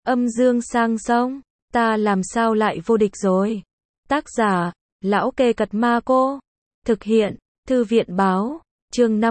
Âm dương sang sông, ta làm sao lại vô địch rồi. Tác giả, Lão Kê Cật Ma Cô. Thực hiện, Thư viện báo. Chương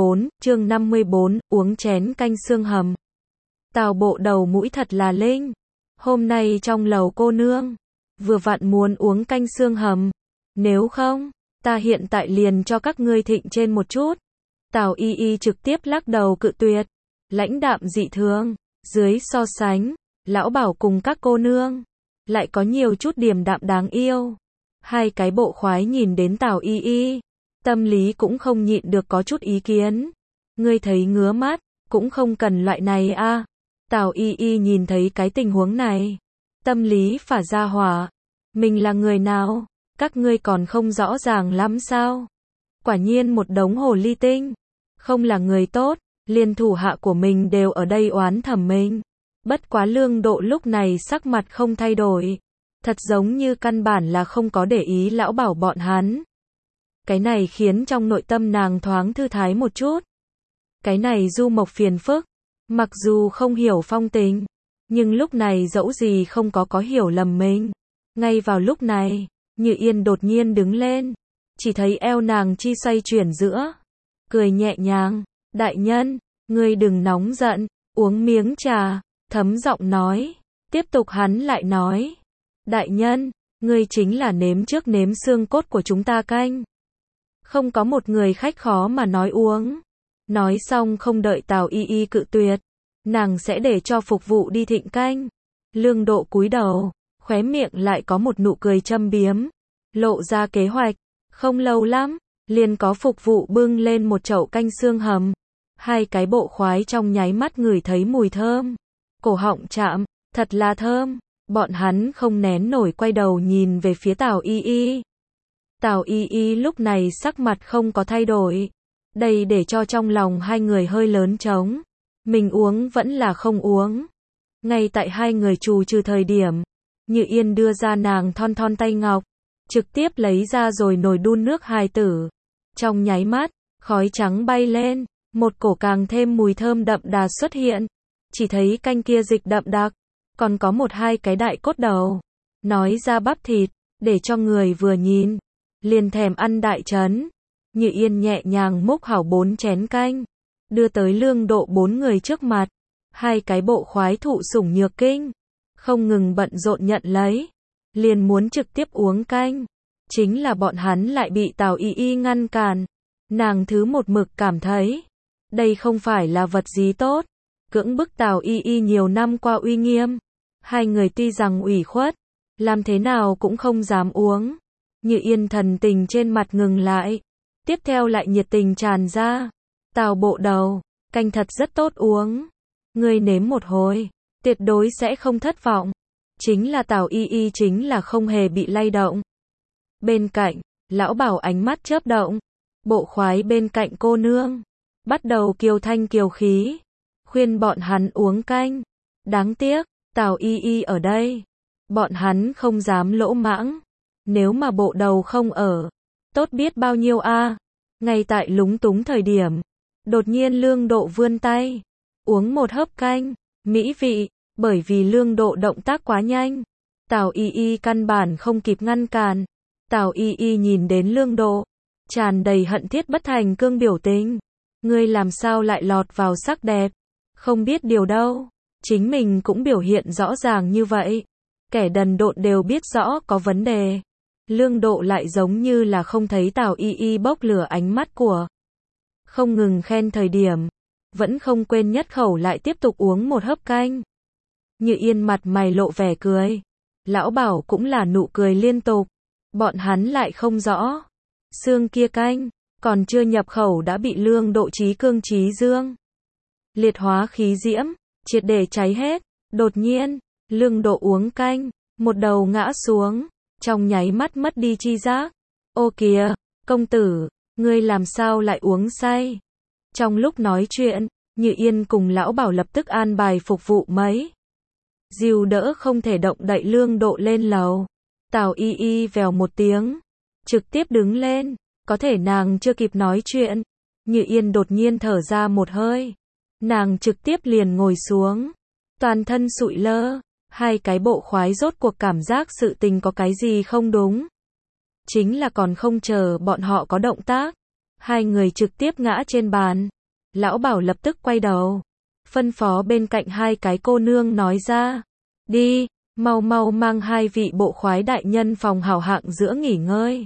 54, uống chén canh xương hầm. Tào Bộ Đầu mũi thật là linh. Hôm nay trong lầu cô nương, vừa vặn muốn uống canh xương hầm. Nếu không, ta hiện tại liền cho các ngươi thịnh trên một chút. Tào Y Y trực tiếp lắc đầu cự tuyệt. Lãnh đạm dị thường, dưới so sánh, lão Bảo cùng các cô nương, lại có nhiều chút điềm đạm đáng yêu. Hai cái bộ khoái nhìn đến Tào Y Y, tâm lý cũng không nhịn được có chút ý kiến. Ngươi thấy ngứa mắt, cũng không cần loại này a. Tào Y Y nhìn thấy cái tình huống này, tâm lý phả ra hỏa. Mình là người nào, các ngươi còn không rõ ràng lắm sao? Quả nhiên một đống hồ ly tinh, không là người tốt, liền thủ hạ của mình đều ở đây oán thầm mình. Bất quá Lương Độ lúc này sắc mặt không thay đổi, thật giống như căn bản là không có để ý lão Bảo bọn hắn. Cái này khiến trong nội tâm nàng thoáng thư thái một chút. Cái này Du Mộc phiền phức, mặc dù không hiểu phong tình, nhưng lúc này dẫu gì không có hiểu lầm mình. Ngay vào lúc này, Như Yên đột nhiên đứng lên, chỉ thấy eo nàng chi xoay chuyển giữa, cười nhẹ nhàng, đại nhân, ngươi đừng nóng giận, uống miếng trà, thấm giọng nói. Tiếp tục hắn lại nói, đại nhân, ngươi chính là nếm trước nếm xương cốt của chúng ta canh. Không có một người khách khó mà nói uống. Nói xong không đợi Tào Y Y cự tuyệt, nàng sẽ để cho phục vụ đi thịnh canh. Lương Độ cúi đầu, khóe miệng lại có một nụ cười châm biếm, lộ ra kế hoạch. Không lâu lắm, liền có phục vụ bưng lên một chậu canh xương hầm. Hai cái bộ khoái trong nháy mắt ngửi thấy mùi thơm, cổ họng chạm, thật là thơm. Bọn hắn không nén nổi quay đầu nhìn về phía Tào Y Y. Tào Y Y lúc này sắc mặt không có thay đổi, đây để cho trong lòng hai người hơi lớn trống. Mình uống vẫn là không uống. Ngay tại hai người trù trừ thời điểm, Như Yên đưa ra nàng thon thon tay ngọc, trực tiếp lấy ra rồi nồi đun nước hài tử. Trong nháy mắt, khói trắng bay lên, một cổ càng thêm mùi thơm đậm đà xuất hiện. Chỉ thấy canh kia dịch đậm đặc, còn có một hai cái đại cốt đầu, nói ra bắp thịt, để cho người vừa nhìn liền thèm ăn đại trấn. Như Yên nhẹ nhàng múc hảo 4 chén canh, đưa tới Lương Độ 4 người trước mặt. Hai cái bộ khoái thụ sủng nhược kinh, không ngừng bận rộn nhận lấy, liền muốn trực tiếp uống canh. Chính là bọn hắn lại bị Tào Y Y ngăn cản. Nàng thứ một mực cảm thấy, đây không phải là vật gì tốt, cưỡng bức Tào Y Y nhiều năm qua uy nghiêm. Hai người tuy rằng ủy khuất, làm thế nào cũng không dám uống. Như Yên thần tình trên mặt ngừng lại, tiếp theo lại nhiệt tình tràn ra. Tào Bộ Đầu, canh thật rất tốt uống, ngươi nếm một hồi, tuyệt đối sẽ không thất vọng. Chính là Tào Y Y chính là không hề bị lay động. Bên cạnh, lão Bảo ánh mắt chớp động, bộ khoái bên cạnh cô nương bắt đầu kiều thanh kiều khí, khuyên bọn hắn uống canh. Đáng tiếc, Tào Y Y ở đây, bọn hắn không dám lỗ mãng. Nếu mà Bộ Đầu không ở, tốt biết bao nhiêu a. Ngay tại lúng túng thời điểm, đột nhiên Lương Độ vươn tay, uống một hớp canh, mỹ vị. Bởi vì Lương Độ động tác quá nhanh, Tào Y Y căn bản không kịp ngăn cản. Tào Y Y nhìn đến Lương Độ, tràn đầy hận thiết bất thành cương biểu tình. Ngươi làm sao lại lọt vào sắc đẹp? Không biết điều đâu. Chính mình cũng biểu hiện rõ ràng như vậy. Kẻ đần độn đều biết rõ có vấn đề. Lương Độ lại giống như là không thấy Tào Y Y bốc lửa ánh mắt của. Không ngừng khen thời điểm, vẫn không quên nhất khẩu lại tiếp tục uống một hớp canh. Như Yên mặt mày lộ vẻ cười. Lão Bảo cũng là nụ cười liên tục. Bọn hắn lại không rõ. Xương kia canh, còn chưa nhập khẩu đã bị Lương Độ trí cương trí dương liệt hóa khí diễm, triệt để cháy hết. Đột nhiên, Lương Độ uống canh, một đầu ngã xuống, trong nháy mắt mất đi chi giác. Ô kìa, công tử, ngươi làm sao lại uống say? Trong lúc nói chuyện, Như Yên cùng lão Bảo lập tức an bài phục vụ mấy dìu đỡ không thể động đậy Lương Độ lên lầu. Tào Y Y vèo một tiếng, trực tiếp đứng lên. Có thể nàng chưa kịp nói chuyện, Như Yên đột nhiên thở ra một hơi. Nàng trực tiếp liền ngồi xuống, toàn thân sụi lơ, Hai cái bộ khoái rốt cuộc cảm giác sự tình có cái gì không đúng. Chính là còn không chờ bọn họ có động tác. Hai người trực tiếp ngã trên bàn. Lão Bảo lập tức quay đầu. Phân phó bên cạnh hai cái cô nương nói ra. Đi, mau mau mang hai vị bộ khoái đại nhân phòng hảo hạng giữa nghỉ ngơi.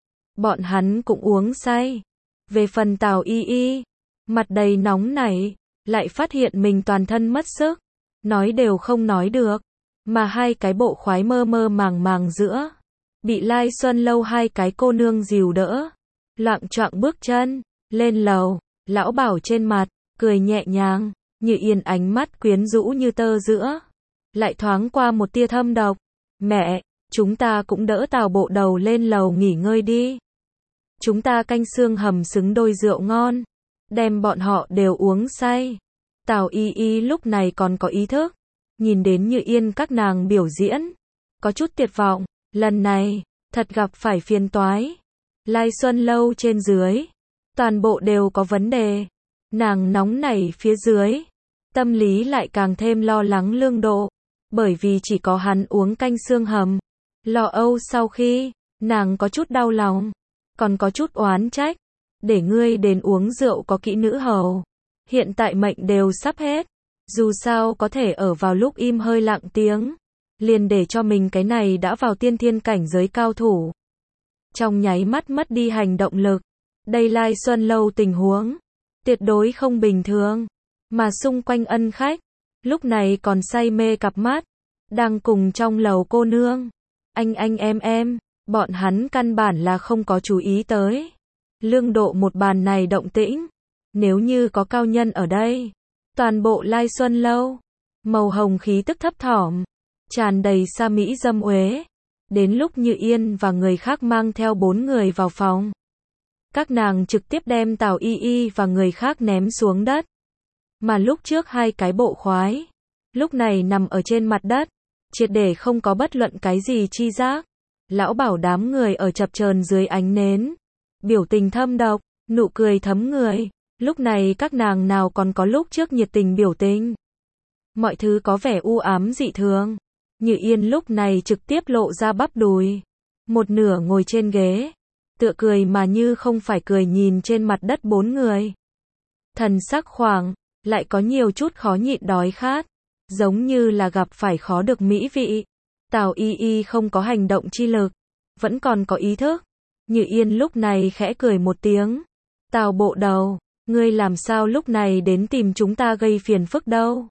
Bọn hắn cũng uống say. Về phần Tào Y Y, mặt đầy nóng nảy, lại phát hiện mình toàn thân mất sức. Nói đều không nói được. Mà hai cái bộ khoái mơ mơ màng màng giữa. Bị Lai Xuân Lâu hai cái cô nương dìu đỡ. Loạng choạng bước chân, lên lầu. Lão Bảo trên mặt, cười nhẹ nhàng. Như Yên ánh mắt quyến rũ như tơ giữa. Lại thoáng qua một tia thâm độc. Mẹ, chúng ta cũng đỡ Tào bộ đầu lên lầu nghỉ ngơi đi. Chúng ta canh xương hầm xứng đôi rượu ngon. Đem bọn họ đều uống say. Tào Y Y lúc này còn có ý thức. Nhìn đến Như Yên các nàng biểu diễn. Có chút tuyệt vọng. Lần này, thật gặp phải phiền toái. Lai Xuân Lâu trên dưới. Toàn bộ đều có vấn đề. Nàng nóng nảy phía dưới. Tâm lý lại càng thêm lo lắng Lương Độ. Bởi vì chỉ có hắn uống canh xương hầm. Lo âu sau khi, nàng có chút đau lòng. Còn có chút oán trách. Để ngươi đến uống rượu có kỹ nữ hầu. Hiện tại mệnh đều sắp hết. Dù sao có thể ở vào lúc im hơi lặng tiếng. Liền để cho mình cái này đã vào tiên thiên cảnh giới cao thủ. Trong nháy mắt mất đi hành động lực. Đây Lai Xuân Lâu tình huống. Tuyệt đối không bình thường. Mà xung quanh ân khách. Lúc này còn say mê cặp mắt. Đang cùng trong lầu cô nương. Anh em. Bọn hắn căn bản là không có chú ý tới. Lương Độ một bàn này động tĩnh. Nếu như có cao nhân ở đây. Toàn bộ Lai Xuân Lâu. Màu hồng khí tức thấp thỏm. Tràn đầy sa mỹ dâm uế. Đến lúc Như Yên và người khác mang theo 4 người vào phòng. Các nàng trực tiếp đem Tào Y Y và người khác ném xuống đất. Mà lúc trước hai cái bộ khoái. Lúc này nằm ở trên mặt đất. Triệt để không có bất luận cái gì chi giác. Lão Bảo đám người ở chập chờn dưới ánh nến. Biểu tình thâm độc, nụ cười thấm người. Lúc này các nàng nào còn có lúc trước nhiệt tình biểu tình. Mọi thứ có vẻ u ám dị thường. Như Yên lúc này trực tiếp lộ ra bắp đùi. Một nửa ngồi trên ghế. Tựa cười mà như không phải cười nhìn trên mặt đất 4 người. Thần sắc khoảng, lại có nhiều chút khó nhịn đói khát. Giống như là gặp phải khó được mỹ vị. Tào Y Y không có hành động chi lực. Vẫn còn có ý thức. Như Yên lúc này khẽ cười một tiếng. Tào bộ đầu, ngươi làm sao lúc này đến tìm chúng ta gây phiền phức đâu.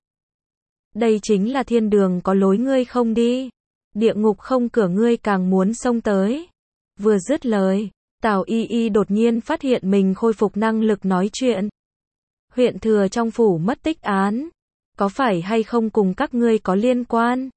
Đây chính là thiên đường có lối ngươi không đi. Địa ngục không cửa ngươi càng muốn xông tới. Vừa dứt lời, Tào Y Y đột nhiên phát hiện mình khôi phục năng lực nói chuyện. Huyện thừa trong phủ mất tích án. Có phải hay không cùng các ngươi có liên quan?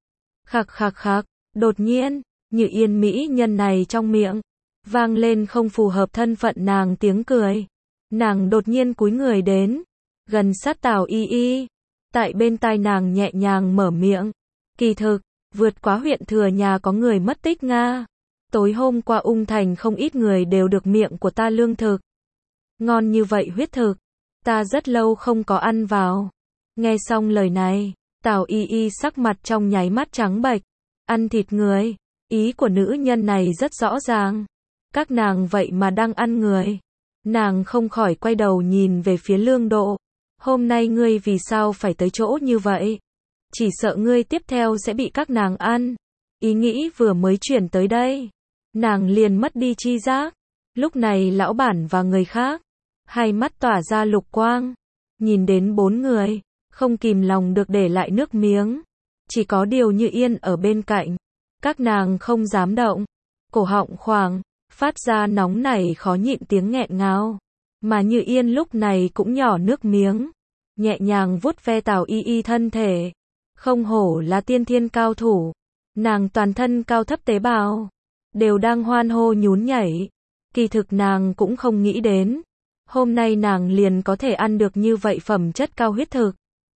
Khạc. Đột nhiên, Như Yên mỹ nhân này trong miệng. Vang lên không phù hợp thân phận nàng tiếng cười. Nàng đột nhiên cúi người đến. Gần sát Tào Y Y. Tại bên tai nàng nhẹ nhàng mở miệng. Kỳ thực, vượt quá huyện thừa nhà có người mất tích Nga. Tối hôm qua Ung Thành không ít người đều được miệng của ta lương thực. Ngon như vậy huyết thực. Ta rất lâu không có ăn vào. Nghe xong lời này, Tào Y Y sắc mặt trong nháy mắt trắng bệch. Ăn thịt người. Ý của nữ nhân này rất rõ ràng. Các nàng vậy mà đang ăn người. Nàng không khỏi quay đầu nhìn về phía Lương Độ. Hôm nay ngươi vì sao phải tới chỗ như vậy? Chỉ sợ ngươi tiếp theo sẽ bị các nàng ăn. Ý nghĩ vừa mới chuyển tới đây. Nàng liền mất đi chi giác. Lúc này lão bản và người khác. Hai mắt tỏa ra lục quang. Nhìn đến 4 người. Không kìm lòng được để lại nước miếng. Chỉ có điều Như Yên ở bên cạnh. Các nàng không dám động. Cổ họng khoảng. Phát ra nóng nảy khó nhịn tiếng nghẹn ngào. Mà Như Yên lúc này cũng nhỏ nước miếng. Nhẹ nhàng vuốt ve Tào Y Y thân thể. Không hổ là tiên thiên cao thủ. Nàng toàn thân cao thấp tế bào. Đều đang hoan hô nhún nhảy. Kỳ thực nàng cũng không nghĩ đến. Hôm nay nàng liền có thể ăn được như vậy phẩm chất cao huyết thực.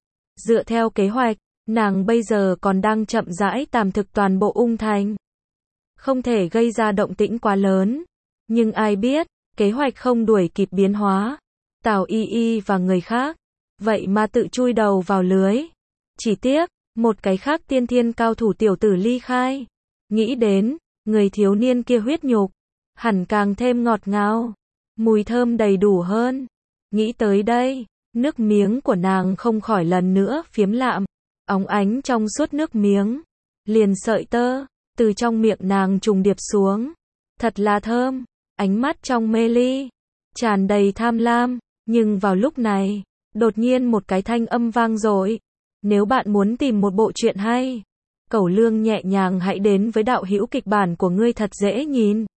Dựa theo kế hoạch, nàng bây giờ còn đang chậm rãi tàm thực toàn bộ Ung Thành. Không thể gây ra động tĩnh quá lớn. Nhưng ai biết, kế hoạch không đuổi kịp biến hóa. Tào Y Y và người khác. Vậy mà tự chui đầu vào lưới. Chỉ tiếc, Một cái khác tiên thiên cao thủ tiểu tử ly khai. Nghĩ đến, người thiếu niên kia huyết nhục, hẳn càng thêm ngọt ngào, mùi thơm đầy đủ hơn. Nghĩ tới đây, nước miếng của nàng không khỏi lần nữa phiếm lạm, óng ánh trong suốt nước miếng, liền sợi tơ, từ trong miệng nàng trùng điệp xuống. Thật là thơm, ánh mắt trong mê ly, tràn đầy tham lam, nhưng vào lúc này, đột nhiên một cái thanh âm vang dội. Nếu bạn muốn tìm một bộ truyện hay, Cẩu Lương nhẹ nhàng hãy đến với đạo hữu kịch bản của ngươi thật dễ nhìn.